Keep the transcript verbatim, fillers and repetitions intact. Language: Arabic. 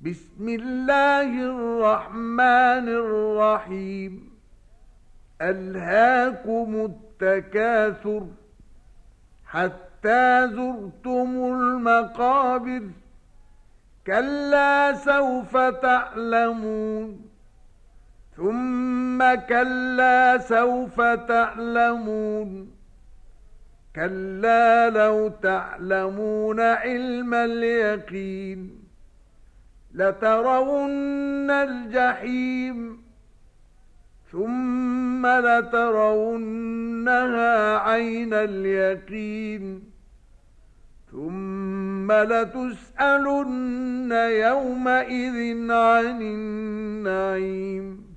بسم الله الرحمن الرحيم. ألهاكم التكاثر حتى زرتم المقابر. كلا سوف تعلمون ثم كلا سوف تعلمون كلا لو تعلمون علم اليقين لترون الجحيم ثم لترونها عين اليقين ثم لتسألن يومئذ عن النعيم.